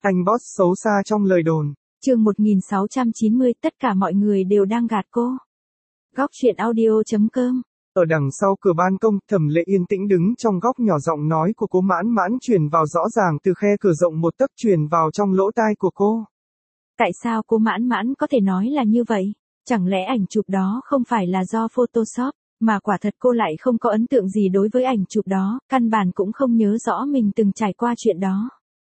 Anh boss xấu xa trong lời đồn. Chương 1690, tất cả mọi người đều đang gạt cô. Góc truyện audio.com. Ở đằng sau cửa ban công, Thẩm Lệ yên tĩnh đứng trong góc nhỏ, giọng nói của Cố Mãn Mãn truyền vào rõ ràng từ khe cửa rộng một tấc truyền vào trong lỗ tai của cô. Tại sao Cố Mãn Mãn có thể nói là như vậy? Chẳng lẽ ảnh chụp đó không phải là do Photoshop, mà quả thật cô lại không có ấn tượng gì đối với ảnh chụp đó, căn bản cũng không nhớ rõ mình từng trải qua chuyện đó.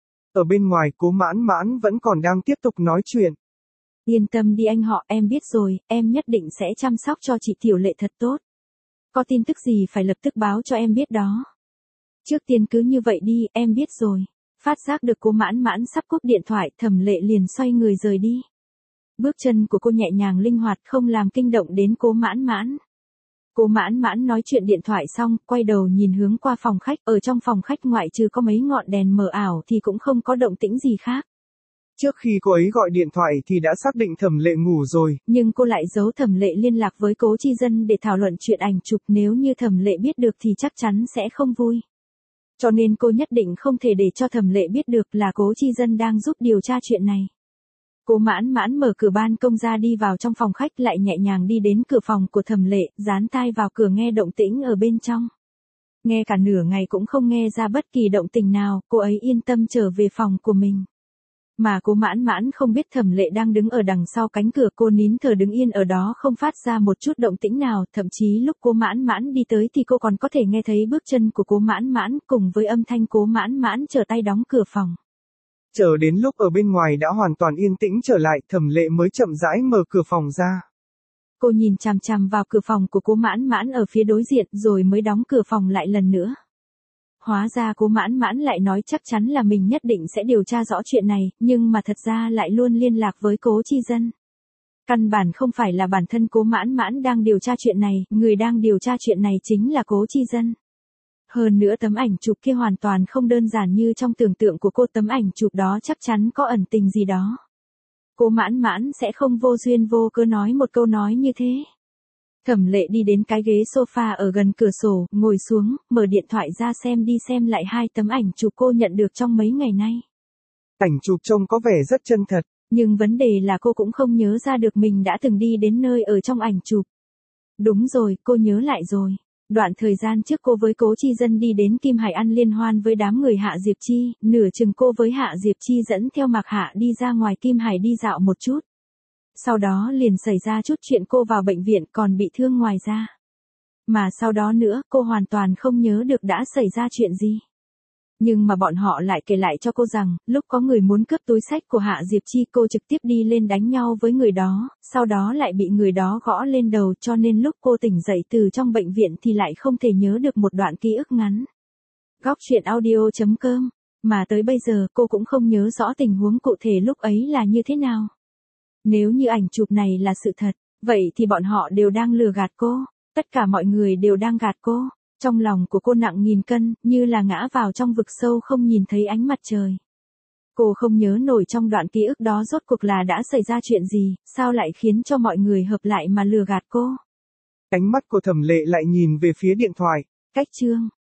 Ở bên ngoài, Cố Mãn Mãn vẫn còn đang tiếp tục nói chuyện. Yên tâm đi anh họ, em biết rồi, em nhất định sẽ chăm sóc cho chị Tiểu Lệ thật tốt. Có tin tức gì phải lập tức báo cho em biết đó. Trước tiên cứ như vậy đi, em biết rồi. Phát giác được Cố Mãn Mãn sắp cúp điện thoại, Thẩm Lệ liền xoay người rời đi. Bước chân của cô nhẹ nhàng linh hoạt, không làm kinh động đến Cố Mãn Mãn. Cố Mãn Mãn nói chuyện điện thoại xong, quay đầu nhìn hướng qua phòng khách, ở trong phòng khách ngoại trừ có mấy ngọn đèn mờ ảo thì cũng không có động tĩnh gì khác. Trước khi cô ấy gọi điện thoại thì đã xác định Thẩm Lệ ngủ rồi. Nhưng cô lại giấu Thẩm Lệ liên lạc với Cố Chi Dân để thảo luận chuyện ảnh chụp, nếu như Thẩm Lệ biết được thì chắc chắn sẽ không vui. Cho nên cô nhất định không thể để cho Thẩm Lệ biết được là Cố Chi Dân đang giúp điều tra chuyện này. Cố Mãn Mãn mở cửa ban công ra đi vào trong phòng khách, lại nhẹ nhàng đi đến cửa phòng của Thẩm Lệ, dán tai vào cửa nghe động tĩnh ở bên trong. Nghe cả nửa ngày cũng không nghe ra bất kỳ động tĩnh nào, cô ấy yên tâm trở về phòng của mình. Mà Cố Mãn Mãn không biết Thẩm Lệ đang đứng ở đằng sau cánh cửa, cô nín thở đứng yên ở đó không phát ra một chút động tĩnh nào, thậm chí lúc Cố Mãn Mãn đi tới thì cô còn có thể nghe thấy bước chân của Cố Mãn Mãn cùng với âm thanh Cố Mãn Mãn trở tay đóng cửa phòng. Chờ đến lúc ở bên ngoài đã hoàn toàn yên tĩnh trở lại, Thẩm Lệ mới chậm rãi mở cửa phòng ra. Cô nhìn chằm chằm vào cửa phòng của Cố Mãn Mãn ở phía đối diện rồi mới đóng cửa phòng lại lần nữa. Hóa ra Cố Mãn Mãn lại nói chắc chắn là mình nhất định sẽ điều tra rõ chuyện này, nhưng mà thật ra lại luôn liên lạc với Cố Chi Dân. Căn bản không phải là bản thân Cố Mãn Mãn đang điều tra chuyện này, người đang điều tra chuyện này chính là Cố Chi Dân. Hơn nữa tấm ảnh chụp kia hoàn toàn không đơn giản như trong tưởng tượng của cô, tấm ảnh chụp đó chắc chắn có ẩn tình gì đó. Cố Mãn Mãn sẽ không vô duyên vô cớ nói một câu nói như thế. Thẩm Lệ đi đến cái ghế sofa ở gần cửa sổ, ngồi xuống, mở điện thoại ra xem đi xem lại hai tấm ảnh chụp cô nhận được trong mấy ngày nay. Ảnh chụp trông có vẻ rất chân thật. Nhưng vấn đề là cô cũng không nhớ ra được mình đã từng đi đến nơi ở trong ảnh chụp. Đúng rồi, cô nhớ lại rồi. Đoạn thời gian trước cô với Cố Chi Dân đi đến Kim Hải ăn liên hoan với đám người Hạ Diệp Chi, nửa chừng cô với Hạ Diệp Chi dẫn theo Mạc Hạ đi ra ngoài Kim Hải đi dạo một chút. Sau đó liền xảy ra chút chuyện, cô vào bệnh viện còn bị thương ngoài da. Mà sau đó nữa cô hoàn toàn không nhớ được đã xảy ra chuyện gì. Nhưng mà bọn họ lại kể lại cho cô rằng, lúc có người muốn cướp túi xách của Hạ Diệp Chi cô trực tiếp đi lên đánh nhau với người đó, sau đó lại bị người đó gõ lên đầu, cho nên lúc cô tỉnh dậy từ trong bệnh viện thì lại không thể nhớ được một đoạn ký ức ngắn. Góc truyện audio.com. Mà tới bây giờ cô cũng không nhớ rõ tình huống cụ thể lúc ấy là như thế nào. Nếu như ảnh chụp này là sự thật, vậy thì bọn họ đều đang lừa gạt cô, tất cả mọi người đều đang gạt cô. Trong lòng của cô nặng nghìn cân, như là ngã vào trong vực sâu không nhìn thấy ánh mặt trời. Cô không nhớ nổi trong đoạn ký ức đó rốt cuộc là đã xảy ra chuyện gì, sao lại khiến cho mọi người hợp lại mà lừa gạt cô. Ánh mắt của Thẩm Lệ lại nhìn về phía điện thoại. Cách chương